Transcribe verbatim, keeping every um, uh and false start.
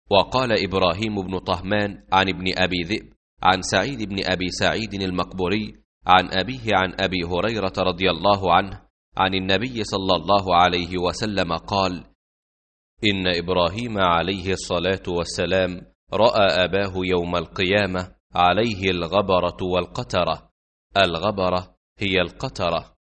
وقال إبراهيم بن طهمان عن ابن أبي ذئب عن سعيد بن أبي سعيد المقبوري عن أبيه عن أبي هريرة رضي الله عنه عن النبي صلى الله عليه وسلم قال: إن إبراهيم عليه الصلاة والسلام رأى أباه يوم القيامة عليه الغبرة والقترة. الغبرة هي القترة.